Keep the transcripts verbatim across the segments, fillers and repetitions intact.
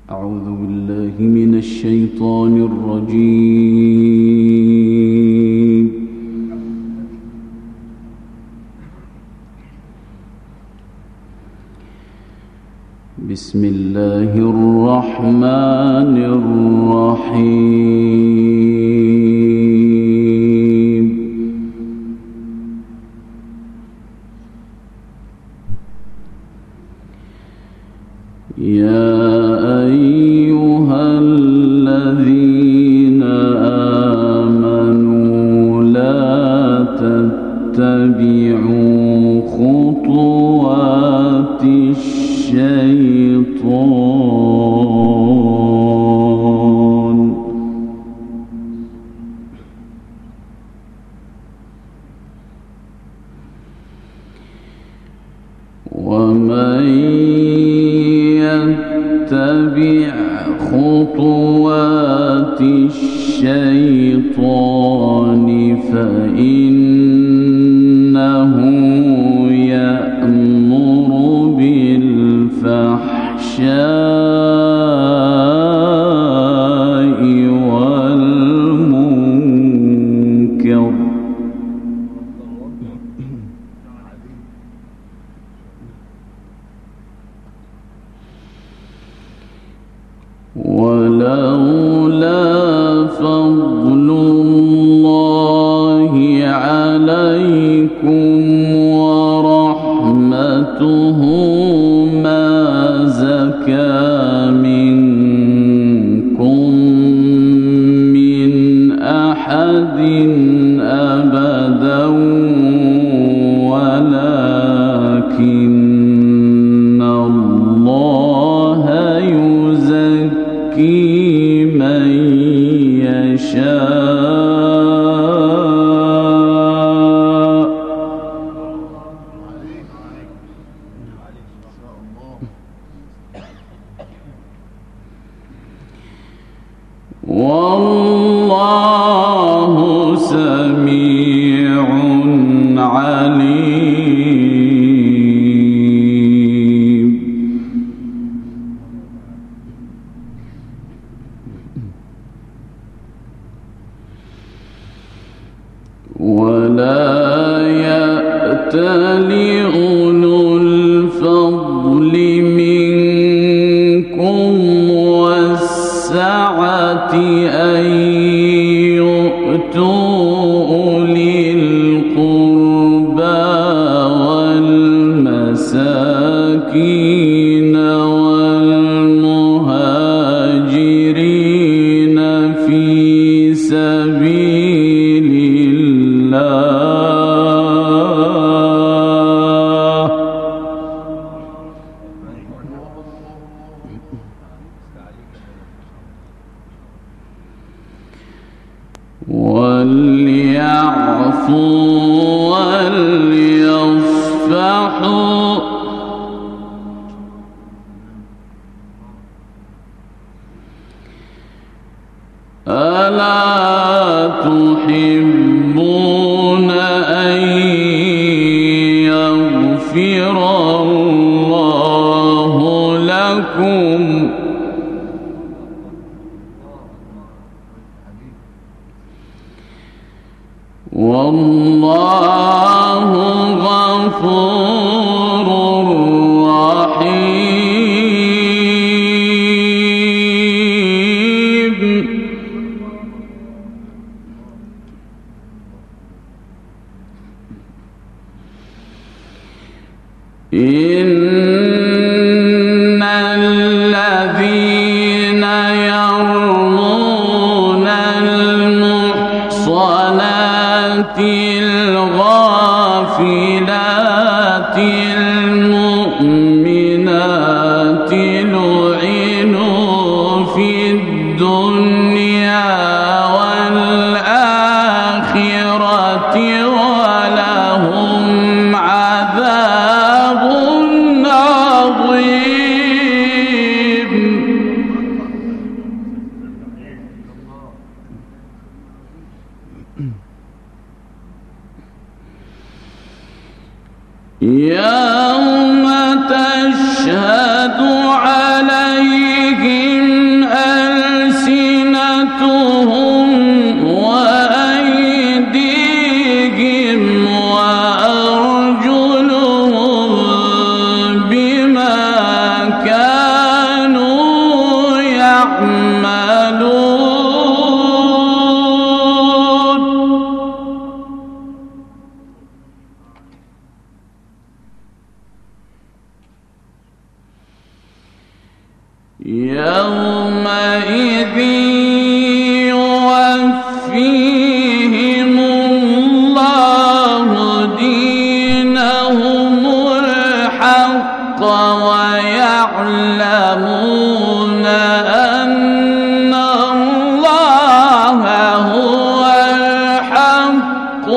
أعوذ بالله من الشيطان الرجيم. بسم الله الرحمن الرحيم. يا أيها الذين آمنوا لا تتبعوا خطوات الشيطان ومن يتبع خطوات الشيطان فإنه يأمر بالفحشاء والمنكر ولولا فضل الله عليكم ورحمته ما زكى منكم من أحد أبدا ولكن الله يزكي من يشاء والله سميع عليم. ولا يأتل أولو الفضل منكم والسعة أن يؤتوا أولي القربى والمساكين والمهاجرين في سبيل الله وليعفوا وليصفحوا ألا تحبون أن يغفر الله لكم والله غفور رحيم. إن الذين يرمون المحصنات الغافلات المؤمنات لعنوا في الدنيا والآخرة ولهم عذاب عظيم. يوم تشهد عليهم يومئذ يوفيهم الله دينهم الحق ويعلمون أن الله هو الحق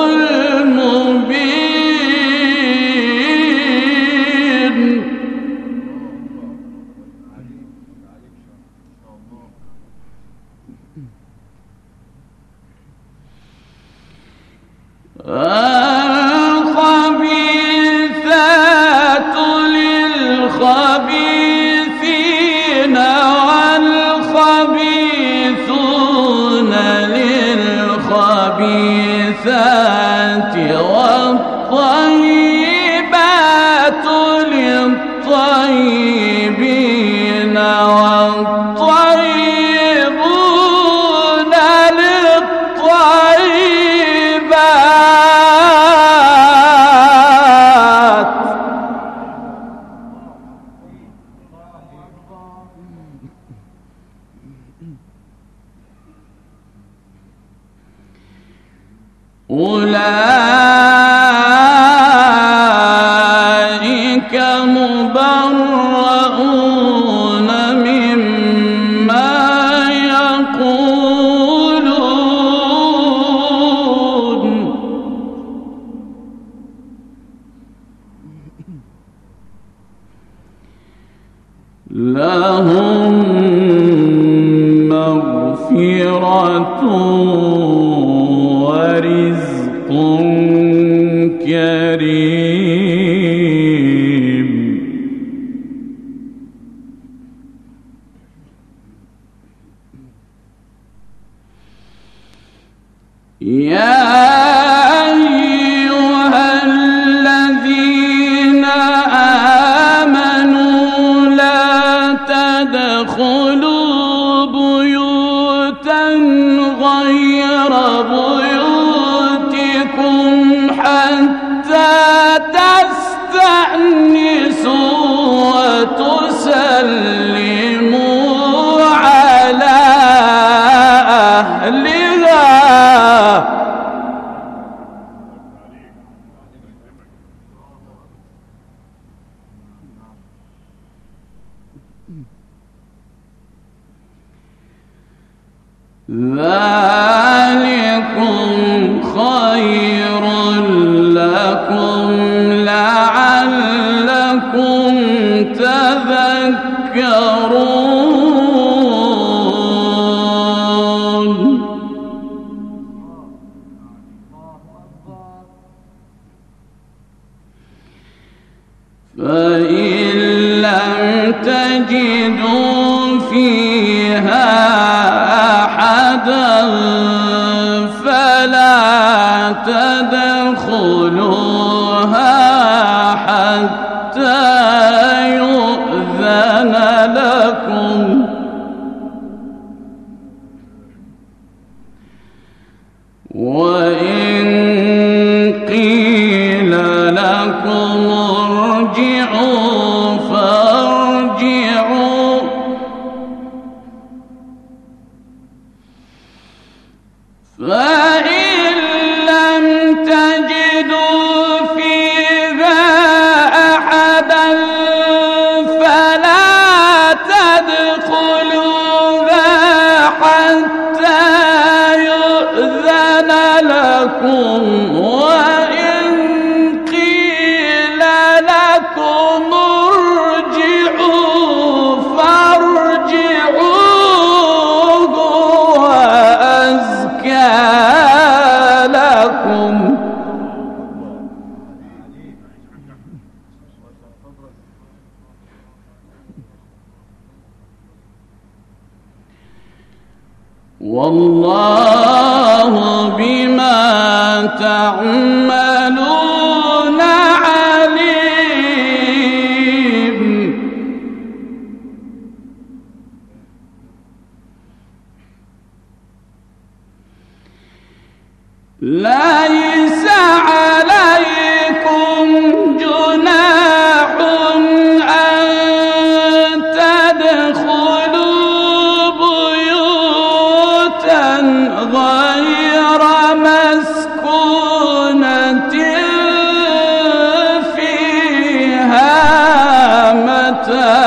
المبين. الخبيثات للخبيثين والخبيثون للخبيثات والطيبات للطيبين والطيبون للطيبات. أولئك مبرؤون مما يقولون لهم مغفرة ورزق كريم. يا أيها الذين آمنوا لا تدخلوا بيوتا غير بيوتكم حتى تستأنسوا وتسلموا على أهلها. ذلكم خير لكم لعلكم تذكرون. فإن لم تجدوا فيها أحدا فلا تدخلوها حتى يؤذن لكم وإن قيل لكم ارجعوا فارجعوا فإن لم تجدوا فيها أحدا فلا تدخلوها حتى يؤذن لكم وإن قيل لكم ارجعوا فارجعوا هو أزكى لكم. والله بما تعملون عليم. ليس عليكم جناح أن تدخلوا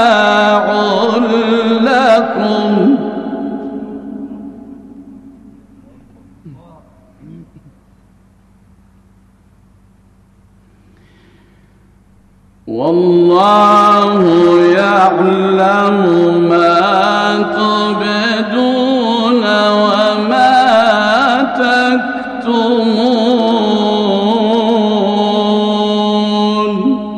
لكم والله يعلم ما تبدون وما تكتمون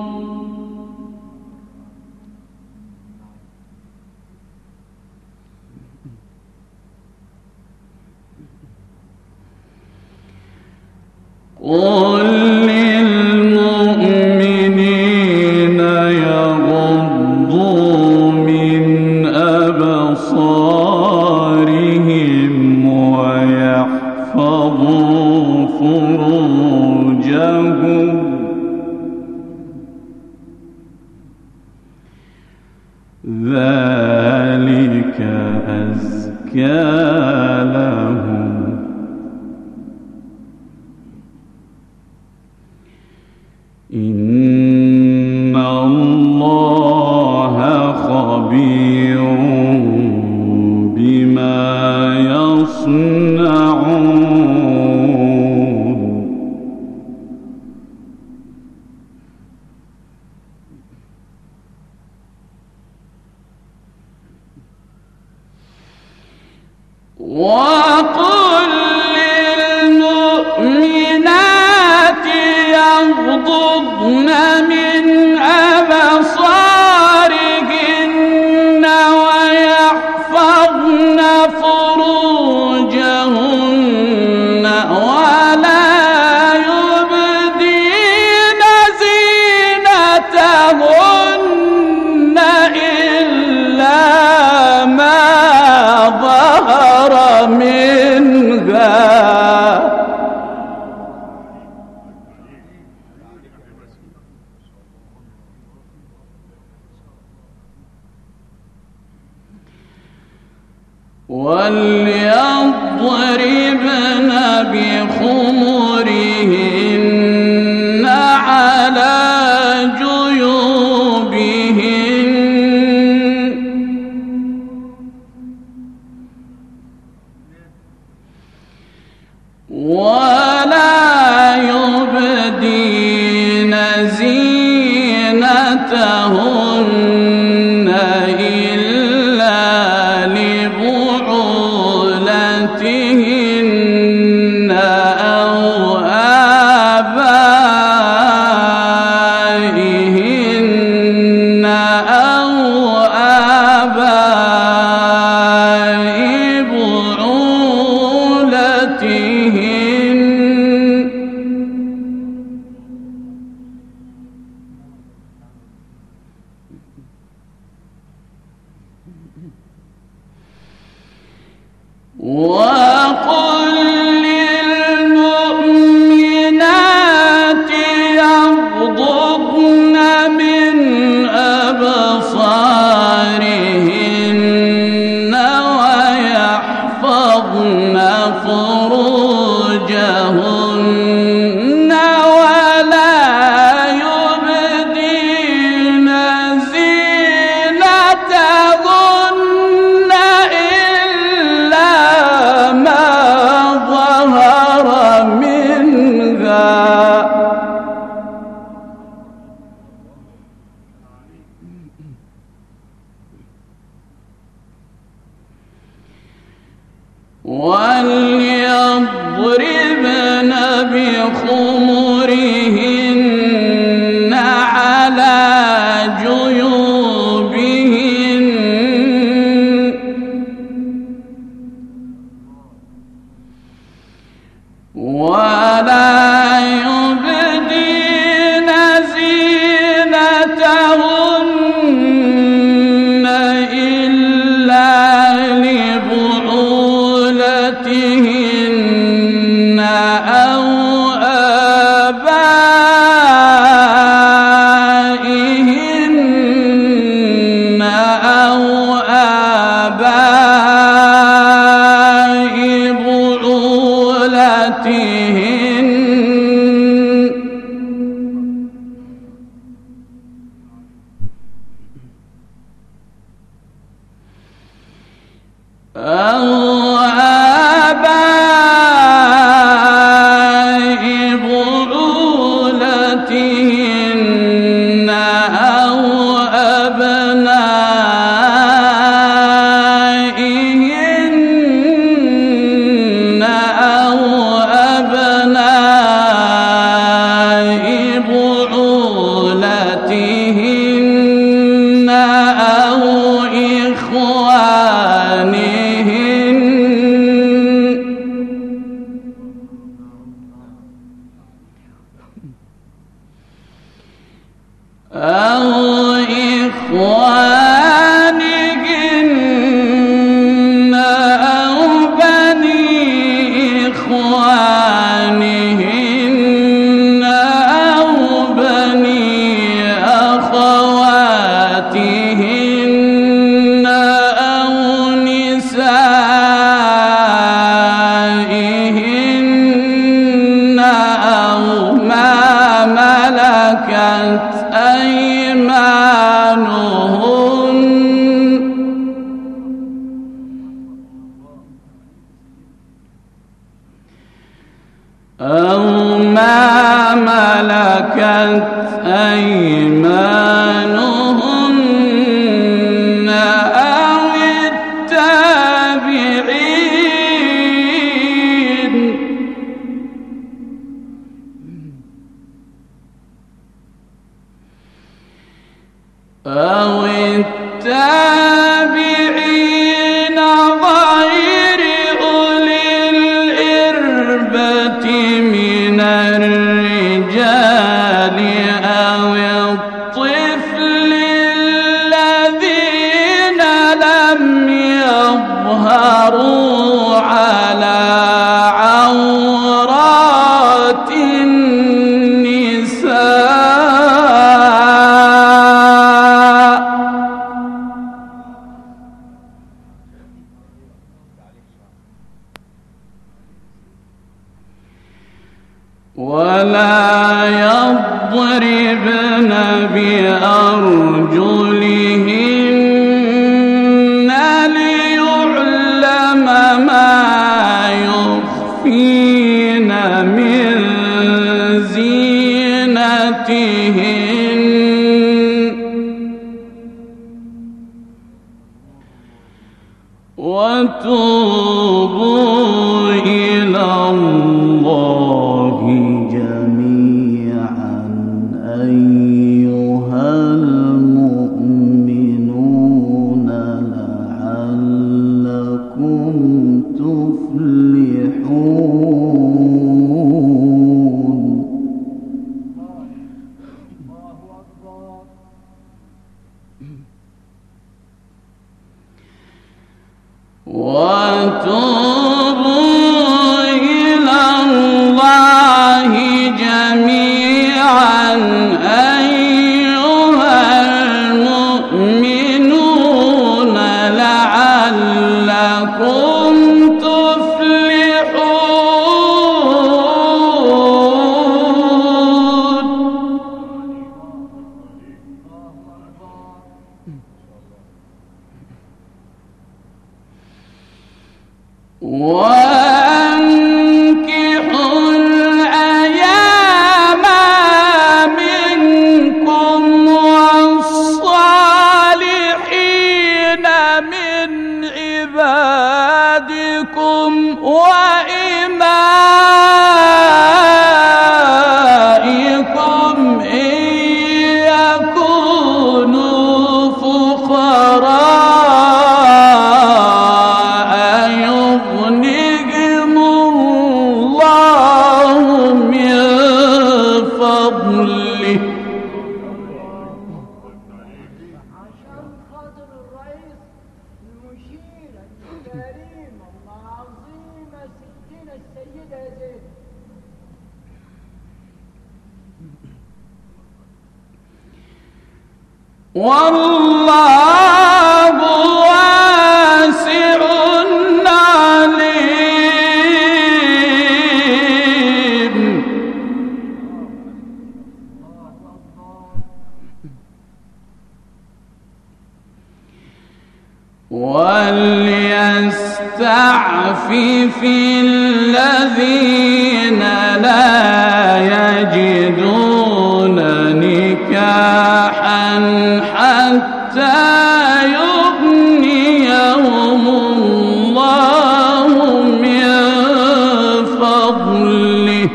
قل للمؤمنين يغضوا من أبصارهم ويحفظوا فروجهم ذلك أزكى لهم إن الله خبير بما يصنعون وقل للمؤمنات يغضضن من أبصارهن ويحفظن فروجهن ولا يبدين زينتهن إلا ما ظهر منها وليضربن بخمرهن على جيوبهن ولا يبدين زينتهن إلا لبعولتهن أو آبائهن أو آباء بعولتهن وقل للمؤمنات يغضضن من أبصارهن ويحفظن فروجهن ولا يبدين زينتهن إلا ما ظهر منها وليضربن بخمرهن على جيوبهن ولا يبدين زينتهن إلا لبعولتهن أو أو آباء بعولتهن أو أبنائهن أو أبناء بعولتهن أو إخوانهن أو إخوانهن أو بني إخوانهن أو بني أخواتهن أو نسائهن أو ما ملكت أيمانهن أو ما ملكت أيمانهن أو التابعين أو التابعين غير أولي الإربة من الرجال أو الطفل الذين لم يظهروا على عورات النساء ولا يضربن بأرجلهن ليعلم ما يخفين من زينتهن وتوبوا إلى الله جميعا أيها المؤمنون لعلكم تفلحون. وتوبوا إلى الله جميعا أيها المؤمنون لعلكم تفلحون. وأنكحوا الأيام منكم والصالحين من عبادكم وإمائكم إن يكونوا فقراء يغنهم الله من فضله. عشان خاطر الرئيس المشير الكريم العظيمة ستنا السيدة زينب. والله واسع عليم. وليس يستعفف الذين لا يجدون نكاحا حتى يغنيهم الله من فضله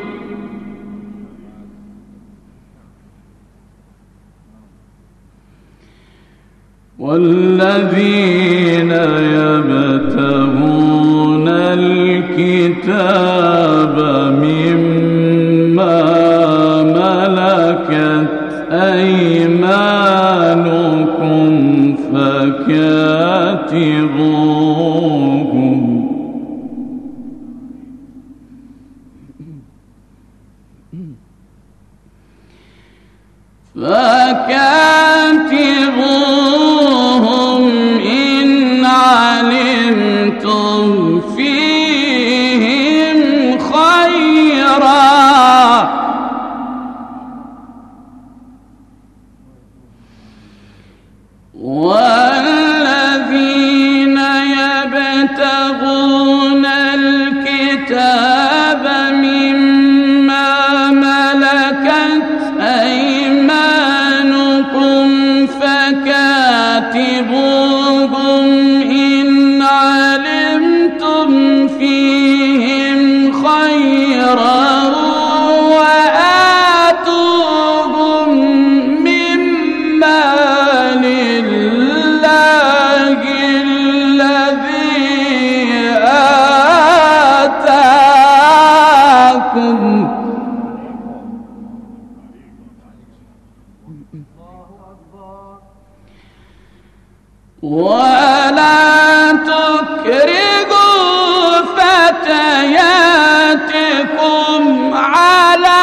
والذين يبتغون الكتاب مما ملكت أيمانكم فكاتبوهم فكاتبوهم إن علمتم فيهم خيرا والذين يبتغون الكتاب مما ملكت أيمانكم فكاتبوهم إن علمتم فيهم خيرا وآتوهم مما لله الذي آتاكم ولا تكرهوا فتياتكم على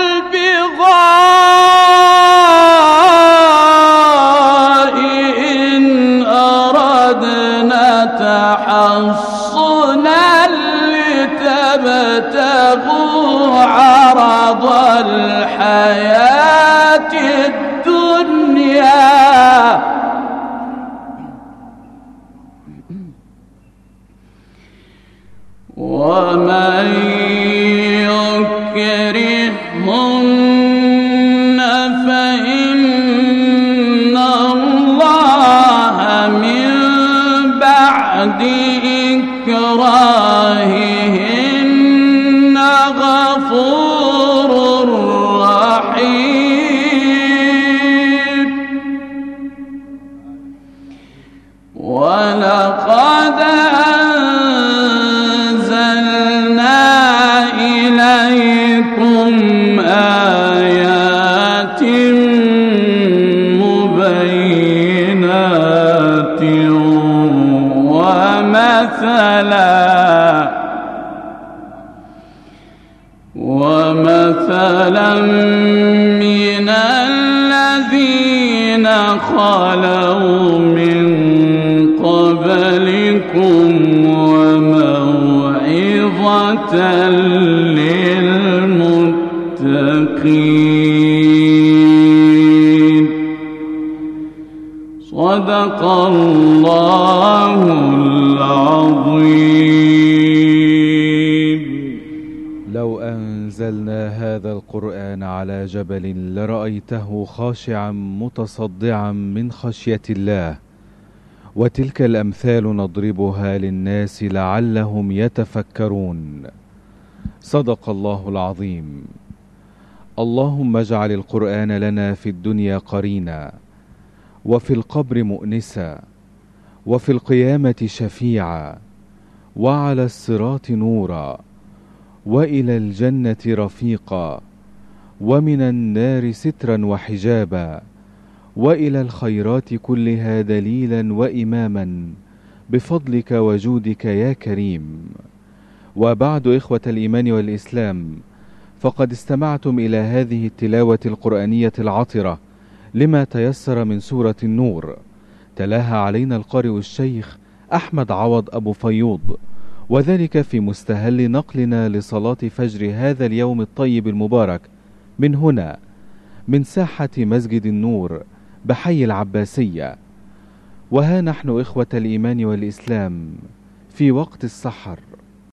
البغاء إن أردنا تحصنا لتبتغوا عرض الحياة الدنيا ومن يكرهن فإن الله من بعد إكراههن غفور رحيم ولقد آيات مبينات ومثلا ومثلا من الذين خلوا من قبلكم وموعظة للمتقين صدق الله العظيم. لو أنزلنا هذا القرآن على جبل لرأيته خاشعا متصدعا من خشية الله، وتلك الأمثال نضربها للناس لعلهم يتفكرون. صدق الله العظيم. اللهم اجعل القرآن لنا في الدنيا قرينا، وفي القبر مؤنسا، وفي القيامة شفيعا، وعلى الصراط نورا، وإلى الجنة رفيقا، ومن النار سترا وحجابا، وإلى الخيرات كلها دليلا وإماما بفضلك وجودك يا كريم. وبعد، إخوة الإيمان والإسلام، فقد استمعتم إلى هذه التلاوة القرآنية العطرة لما تيسر من سورة النور، تلاها علينا القارئ الشيخ أحمد عوض أبو فيوض، وذلك في مستهل نقلنا لصلاة فجر هذا اليوم الطيب المبارك من هنا، من ساحة مسجد النور بحي العباسية. وها نحن إخوة الإيمان والإسلام في وقت السحر